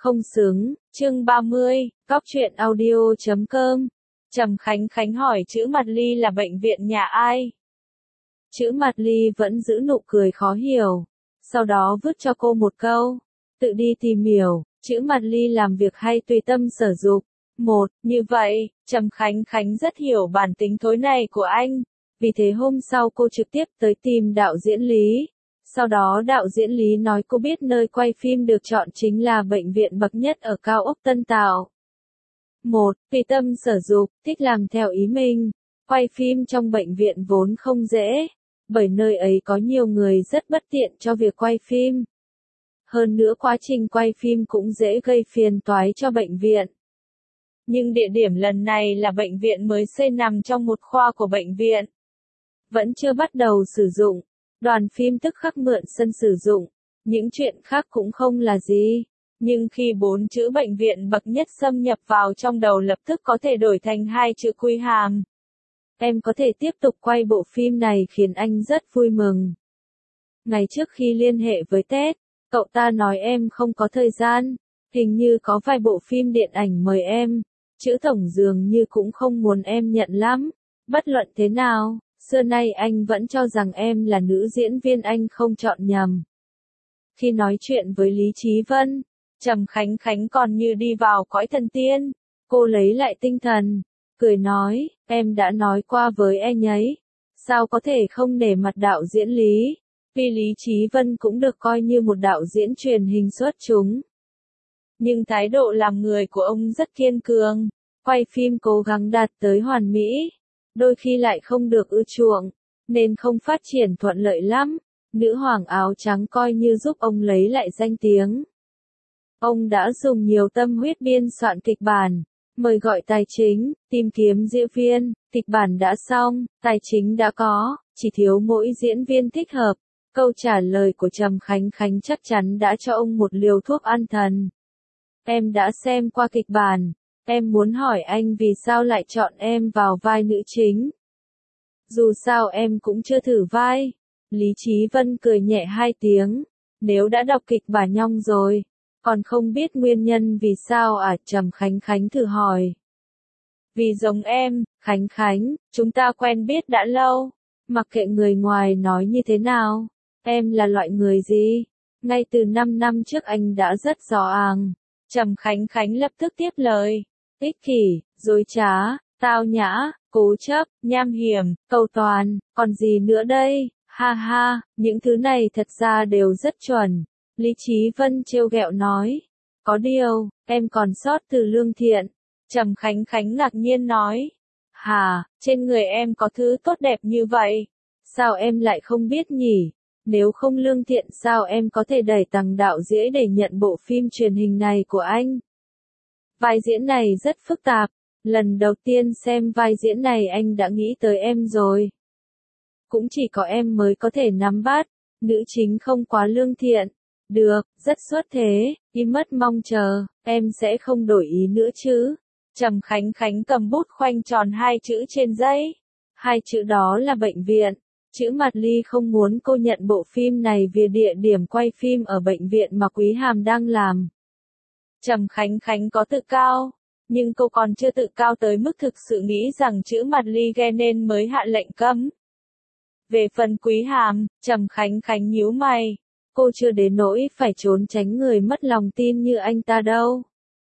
Không xứng, chương 30, Cóc truyện audio.com. Trầm Khánh Khánh hỏi chữ Mặt Ly là bệnh viện nhà ai? Chữ Mặt Ly vẫn giữ nụ cười khó hiểu, sau đó vứt cho cô một câu. Tự đi tìm hiểu, chữ Mặt Ly làm việc hay tùy tâm sở dục. Như vậy, Trầm Khánh Khánh rất hiểu bản tính thối này của anh. Vì thế hôm sau cô trực tiếp tới tìm đạo diễn Lý. Sau đó đạo diễn Lý nói cô biết nơi quay phim được chọn chính là bệnh viện bậc nhất ở cao ốc Tân Tạo. Tùy tâm sở dục, thích làm theo ý mình. Quay phim trong bệnh viện vốn không dễ, bởi nơi ấy có nhiều người rất bất tiện cho việc quay phim. Hơn nữa quá trình quay phim cũng dễ gây phiền toái cho bệnh viện. Nhưng địa điểm lần này là bệnh viện mới xây nằm trong một khoa của bệnh viện. Vẫn chưa bắt đầu sử dụng, đoàn phim tức khắc mượn sân sử dụng, những chuyện khác cũng không là gì. Nhưng khi 4 chữ bệnh viện bậc nhất xâm nhập vào trong đầu lập tức có thể đổi thành 2 chữ Quý Hàm. Em có thể tiếp tục quay bộ phim này khiến anh rất vui mừng. Ngày trước khi liên hệ với Tết, cậu ta nói em không có thời gian, hình như có vài bộ phim điện ảnh mời em, chữ tổng dường như cũng không muốn em nhận lắm. Bất luận thế nào, xưa nay anh vẫn cho rằng em là nữ diễn viên, anh không chọn nhầm. Khi nói chuyện với Lý Chí Vân, Trầm Khánh Khánh còn như đi vào cõi thần tiên. Cô lấy lại tinh thần, cười nói, em đã nói qua với anh ấy, sao có thể không nể mặt đạo diễn Lý, vì Lý Chí Vân cũng được coi như một đạo diễn truyền hình xuất chúng. Nhưng thái độ làm người của ông rất kiên cường, quay phim cố gắng đạt tới hoàn mỹ, đôi khi lại không được ưa chuộng, nên không phát triển thuận lợi lắm. Nữ hoàng áo trắng coi như giúp ông lấy lại danh tiếng. Ông đã dùng nhiều tâm huyết biên soạn kịch bản, mời gọi tài chính, tìm kiếm diễn viên, kịch bản đã xong, tài chính đã có, chỉ thiếu mỗi diễn viên thích hợp. Câu trả lời của Trầm Khánh Khánh chắc chắn đã cho ông một liều thuốc an thần. Em đã xem qua kịch bản, em muốn hỏi anh vì sao lại chọn em vào vai nữ chính. Dù sao em cũng chưa thử vai. Lý Chí Vân cười nhẹ 2 tiếng, nếu đã đọc kịch bản nhong rồi, còn không biết nguyên nhân vì sao à? Trầm Khánh Khánh thử hỏi. Vì giống em, Khánh Khánh, chúng ta quen biết đã lâu, mặc kệ người ngoài nói như thế nào, em là loại người gì? Ngay từ 5 năm trước anh đã rất rõ ràng. Trầm Khánh Khánh lập tức tiếp lời, ích kỷ, dối trá, tao nhã, cố chấp, nham hiểm, cầu toàn, còn gì nữa đây? Ha ha, những thứ này thật ra đều rất chuẩn. Lý Chí Vân trêu ghẹo nói. Có điều, em còn sót từ lương thiện. Trầm Khánh Khánh ngạc nhiên nói. Hà, trên người em có thứ tốt đẹp như vậy. Sao em lại không biết nhỉ? Nếu không lương thiện sao em có thể đẩy Tằng đạo diễn để nhận bộ phim truyền hình này của anh? Vai diễn này rất phức tạp. Lần đầu tiên xem vai diễn này anh đã nghĩ tới em rồi. Cũng chỉ có em mới có thể nắm bắt, nữ chính không quá lương thiện. Được, rất xuất thế, im mất mong chờ, em sẽ không đổi ý nữa chứ. Trầm Khánh Khánh cầm bút khoanh tròn 2 chữ trên giấy. 2 chữ đó là bệnh viện. Chữ Mặt Ly không muốn cô nhận bộ phim này vì địa điểm quay phim ở bệnh viện mà Quý Hàm đang làm. Trầm Khánh Khánh có tự cao, nhưng cô còn chưa tự cao tới mức thực sự nghĩ rằng chữ Mặt Ly ghe nên mới hạ lệnh cấm. Về phần Quý Hàm, Trầm Khánh Khánh nhíu mày. Cô chưa đến nỗi phải trốn tránh người mất lòng tin như anh ta đâu.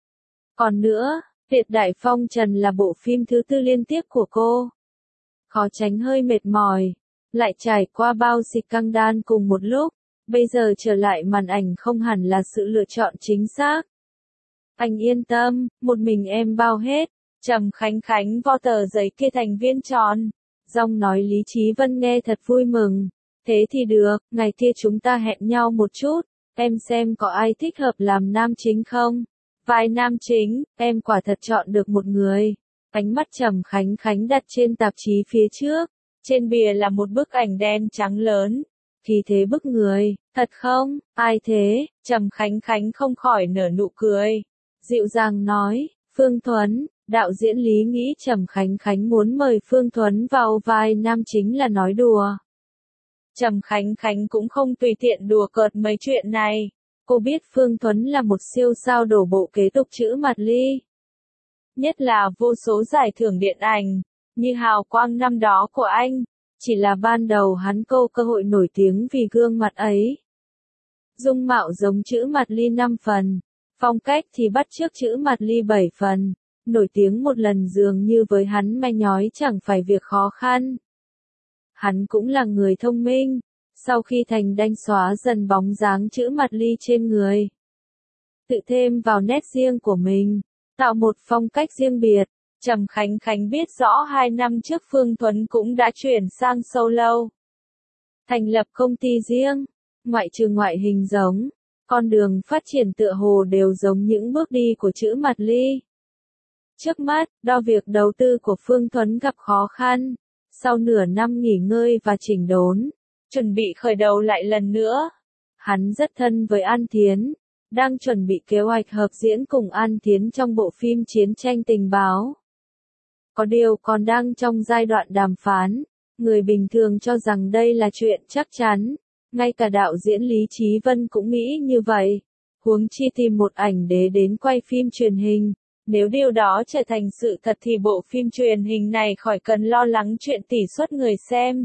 Còn nữa, Liệt Đại Phong Trần là bộ phim thứ 4 liên tiếp của cô. Khó tránh hơi mệt mỏi. Lại trải qua bao scandal cùng một lúc. Bây giờ trở lại màn ảnh không hẳn là sự lựa chọn chính xác. Anh yên tâm, một mình em bao hết. Trầm Khánh Khánh vo tờ giấy kia thành viên tròn. Giọng nói Lý Chí Vân nghe thật vui mừng. Thế thì được, ngày kia chúng ta hẹn nhau một chút, em xem có ai thích hợp làm nam chính không? Vai nam chính, em quả thật chọn được một người. Ánh mắt Trầm Khánh Khánh đặt trên tạp chí phía trước, trên bìa là một bức ảnh đen trắng lớn. Khí thế bức người, thật không? Ai thế? Trầm Khánh Khánh không khỏi nở nụ cười. Dịu dàng nói, Phương Thuấn. Đạo diễn Lý nghĩ Trầm Khánh Khánh muốn mời Phương Thuấn vào vai nam chính là nói đùa. Trầm Khánh Khánh cũng không tùy tiện đùa cợt mấy chuyện này. Cô biết Phương Thuấn là một siêu sao đổ bộ kế tục chữ Mạt Ly. Nhất là vô số giải thưởng điện ảnh, như hào quang năm đó của anh, chỉ là ban đầu hắn câu cơ hội nổi tiếng vì gương mặt ấy. Dung mạo giống chữ Mạt Ly 5 phần, phong cách thì bắt chước chữ Mạt Ly 7 phần, nổi tiếng một lần dường như với hắn mà nhói chẳng phải việc khó khăn. Hắn cũng là người thông minh, sau khi thành đanh xóa dần bóng dáng chữ Mạt Ly trên người. Tự thêm vào nét riêng của mình, tạo một phong cách riêng biệt. Trầm Khánh Khánh biết rõ 2 năm trước Phương Thuấn cũng đã chuyển sang solo. Thành lập công ty riêng, ngoại trừ ngoại hình giống, con đường phát triển tựa hồ đều giống những bước đi của chữ Mạt Ly. Trước mắt, do việc đầu tư của Phương Thuấn gặp khó khăn, sau nửa năm nghỉ ngơi và chỉnh đốn, chuẩn bị khởi đầu lại lần nữa. Hắn rất thân với An Thiến, đang chuẩn bị kế hoạch hợp diễn cùng An Thiến trong bộ phim Chiến tranh tình báo. Có điều còn đang trong giai đoạn đàm phán, người bình thường cho rằng đây là chuyện chắc chắn, ngay cả đạo diễn Lý Chí Vân cũng nghĩ như vậy. Huống chi tìm một ảnh đế đến quay phim truyền hình, nếu điều đó trở thành sự thật thì bộ phim truyền hình này khỏi cần lo lắng chuyện tỷ suất người xem.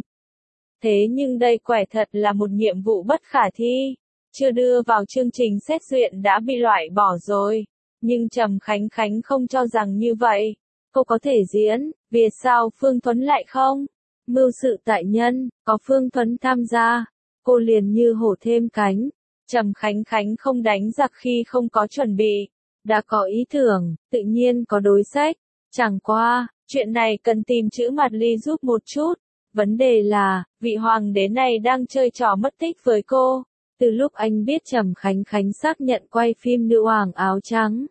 Thế nhưng đây quả thật là một nhiệm vụ bất khả thi, chưa đưa vào chương trình xét duyệt đã bị loại bỏ rồi, nhưng Trầm Khánh Khánh không cho rằng như vậy. Cô có thể diễn, vì sao Phương Thuấn lại không? Mưu sự tại nhân, có Phương Thuấn tham gia, cô liền như hổ thêm cánh. Trầm Khánh Khánh không đánh giặc khi không có chuẩn bị, đã có ý tưởng, tự nhiên có đối sách. Chẳng qua, chuyện này cần tìm chữ Mạt Ly giúp một chút. Vấn đề là, vị hoàng đế này đang chơi trò mất tích với cô. Từ lúc anh biết Trầm Khánh Khánh xác nhận quay phim Nữ hoàng áo trắng,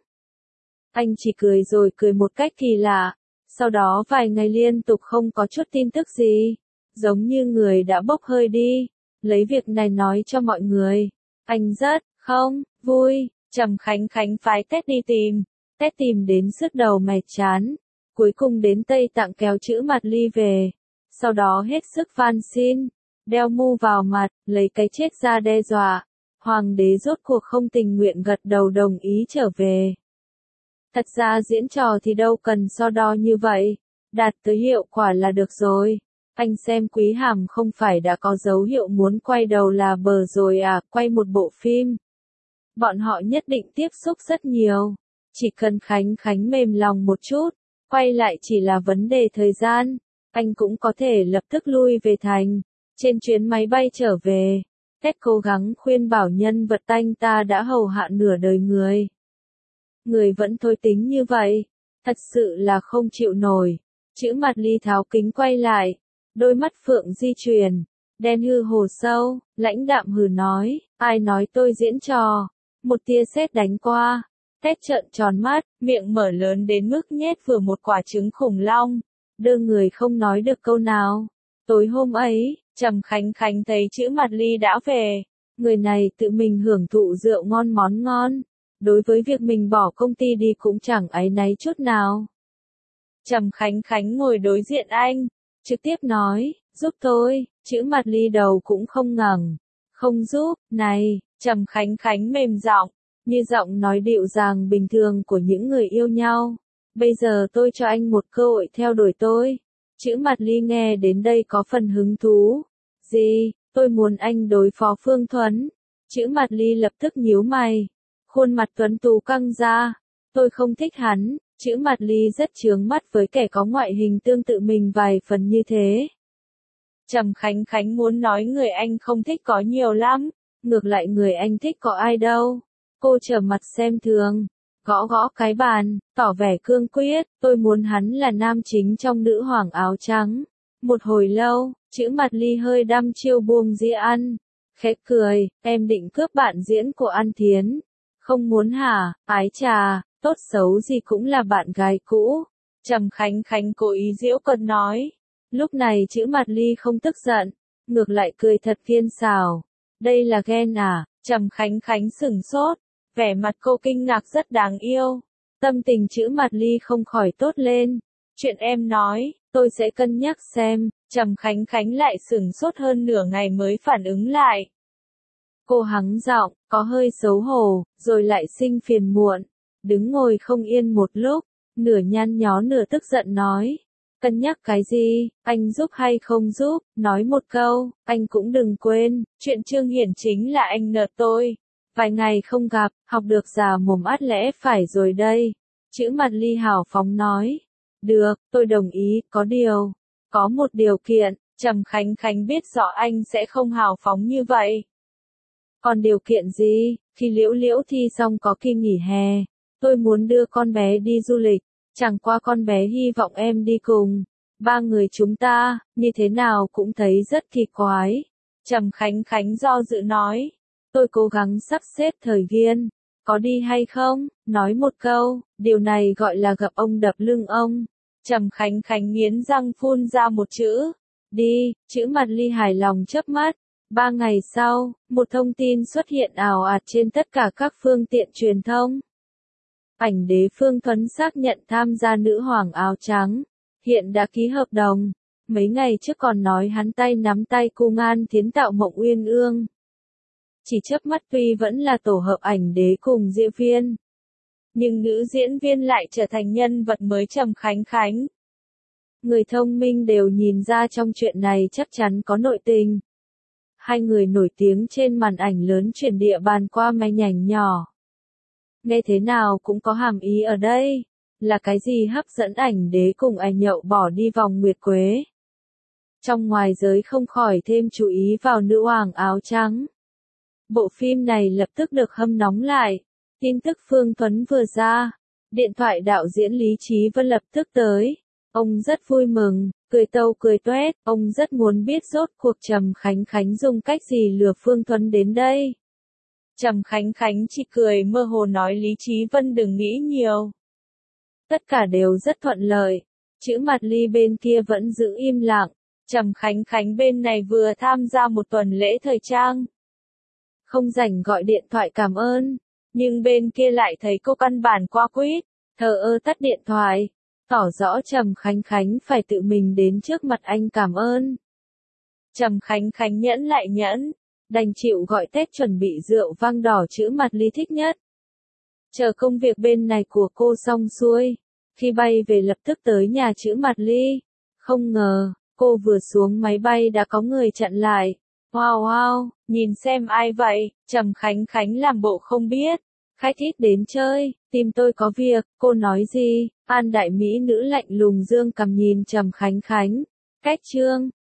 anh chỉ cười rồi cười một cách kỳ lạ, sau đó vài ngày liên tục không có chút tin tức gì, giống như người đã bốc hơi đi, lấy việc này nói cho mọi người. Anh rất, không, vui, Trầm Khánh Khánh phái Tết đi tìm, Tết tìm đến sứt đầu mẻ chán, cuối cùng đến Tây Tạng kéo chữ Mạt Ly về, sau đó hết sức van xin, đeo mưu vào mặt, lấy cái chết ra đe dọa, hoàng đế rốt cuộc không tình nguyện gật đầu đồng ý trở về. Thật ra diễn trò thì đâu cần so đo như vậy, đạt tới hiệu quả là được rồi. Anh xem Quý Hàm không phải đã có dấu hiệu muốn quay đầu là bờ rồi à, quay một bộ phim. Bọn họ nhất định tiếp xúc rất nhiều, chỉ cần Khánh Khánh mềm lòng một chút, quay lại chỉ là vấn đề thời gian, anh cũng có thể lập tức lui về thành. Trên chuyến máy bay trở về, Ted cố gắng khuyên bảo nhân vật anh ta đã hầu hạ nửa đời người. Người vẫn thôi tính như vậy, thật sự là không chịu nổi. Chữ Mạt Ly tháo kính quay lại, đôi mắt phượng di chuyển, đen hư hồ sâu, lãnh đạm hừ nói, ai nói tôi diễn trò. Một tia sét đánh qua, Ted trợn tròn mắt, miệng mở lớn đến mức nhét vừa một quả trứng khủng long, đưa người không nói được câu nào. Tối hôm ấy, Trầm Khánh Khánh thấy chữ Mạt Ly đã về, người này tự mình hưởng thụ rượu ngon món ngon. Đối với việc mình bỏ công ty đi cũng chẳng áy náy chút nào. Trầm Khánh Khánh ngồi đối diện anh, trực tiếp nói, giúp tôi, chữ Mạt Ly đầu cũng không ngẩng. Không giúp, này, Trầm Khánh Khánh mềm giọng, như giọng nói dịu dàng bình thường của những người yêu nhau. Bây giờ tôi cho anh một cơ hội theo đuổi tôi. Chữ Mạt Ly nghe đến đây có phần hứng thú. Gì, tôi muốn anh đối phó Phương Thuấn. Chữ Mạt Ly lập tức nhíu mày. Khuôn mặt tuấn tú căng ra, tôi không thích hắn, chữ Mạt Ly rất chướng mắt với kẻ có ngoại hình tương tự mình vài phần như thế. Trầm Khánh Khánh muốn nói người anh không thích có nhiều lắm, ngược lại người anh thích có ai đâu. Cô trở mặt xem thường, gõ gõ cái bàn, tỏ vẻ cương quyết, tôi muốn hắn là nam chính trong Nữ hoàng áo trắng. Một hồi lâu, chữ Mạt Ly hơi đăm chiêu buông dĩa ăn, khẽ cười, em định cướp bạn diễn của An Thiến. Không muốn hả, ái trà, tốt xấu gì cũng là bạn gái cũ. Trầm Khánh Khánh cố ý giễu cợt nói. Lúc này chữ Mạt Ly không tức giận, ngược lại cười thật kiên xào. Đây là ghen à? Trầm Khánh Khánh sửng sốt, vẻ mặt cô kinh ngạc rất đáng yêu. Tâm tình chữ Mạt Ly không khỏi tốt lên. Chuyện em nói, tôi sẽ cân nhắc xem. Trầm Khánh Khánh lại sửng sốt hơn nửa ngày mới phản ứng lại. Cô hắng giọng, có hơi xấu hổ, rồi lại sinh phiền muộn. Đứng ngồi không yên một lúc, nửa nhăn nhó nửa tức giận nói. Cân nhắc cái gì, anh giúp hay không giúp, nói một câu, anh cũng đừng quên, chuyện Trương Hiển chính là anh nợ tôi. Vài ngày không gặp, học được già mồm át lẽ phải rồi đây. Chữ Mặt Ly hào phóng nói. Được, tôi đồng ý, có một điều kiện, Trầm Khánh Khánh biết rõ anh sẽ không hào phóng như vậy. Còn điều kiện gì, khi Liễu Liễu thi xong có kỳ nghỉ hè, tôi muốn đưa con bé đi du lịch, chẳng qua con bé hy vọng em đi cùng. Ba người chúng ta, như thế nào cũng thấy rất kỳ quái. Trầm Khánh Khánh do dự nói, tôi cố gắng sắp xếp thời gian, có đi hay không, nói một câu, điều này gọi là gặp ông đập lưng ông. Trầm Khánh Khánh nghiến răng phun ra một chữ, đi, chữ Mặt Ly hài lòng chớp mắt. 3 ngày sau, một thông tin xuất hiện ào ạt trên tất cả các phương tiện truyền thông. Ảnh đế Phương Thuấn xác nhận tham gia nữ hoàng áo trắng, hiện đã ký hợp đồng. Mấy ngày trước còn nói hắn tay nắm tay Cung An Thiến tạo mộng uyên ương. Chỉ chớp mắt tuy vẫn là tổ hợp ảnh đế cùng diễn viên, nhưng nữ diễn viên lại trở thành nhân vật mới Trầm Khánh Khánh. Người thông minh đều nhìn ra trong chuyện này chắc chắn có nội tình. Hai người nổi tiếng trên màn ảnh lớn chuyển địa bàn qua manh ảnh nhỏ. Nghe thế nào cũng có hàm ý ở đây, là cái gì hấp dẫn ảnh đế cùng ai nhậu bỏ đi vòng nguyệt quế. Trong ngoài giới không khỏi thêm chú ý vào nữ hoàng áo trắng. Bộ phim này lập tức được hâm nóng lại. Tin tức Phương Thuấn vừa ra, điện thoại đạo diễn Lý Chí Vân lập tức tới. Ông rất vui mừng, cười tâu cười toét, ông rất muốn biết rốt cuộc Trầm Khánh Khánh dùng cách gì lừa Phương Thuấn đến đây. Trầm Khánh Khánh chỉ cười mơ hồ nói Lý Chí Vân đừng nghĩ nhiều. Tất cả đều rất thuận lợi, chữ Mặt Ly bên kia vẫn giữ im lặng, Trầm Khánh Khánh bên này vừa tham gia một tuần lễ thời trang. Không rảnh gọi điện thoại cảm ơn, nhưng bên kia lại thấy cô căn bản qua quýt, thờ ơ tắt điện thoại. Tỏ rõ Trầm Khánh Khánh phải tự mình đến trước mặt anh cảm ơn. Trầm Khánh Khánh nhẫn lại nhẫn, đành chịu gọi Tết chuẩn bị rượu vang đỏ chữ Mặt Ly thích nhất. Chờ công việc bên này của cô xong xuôi, khi bay về lập tức tới nhà chữ Mặt Ly. Không ngờ, cô vừa xuống máy bay đã có người chặn lại. Wow wow, nhìn xem ai vậy, Trầm Khánh Khánh làm bộ không biết. Khách ít đến chơi, tìm tôi có việc, cô nói gì? An đại mỹ nữ lạnh lùng dương cằm nhìn Trầm Khánh Khánh. Cách chương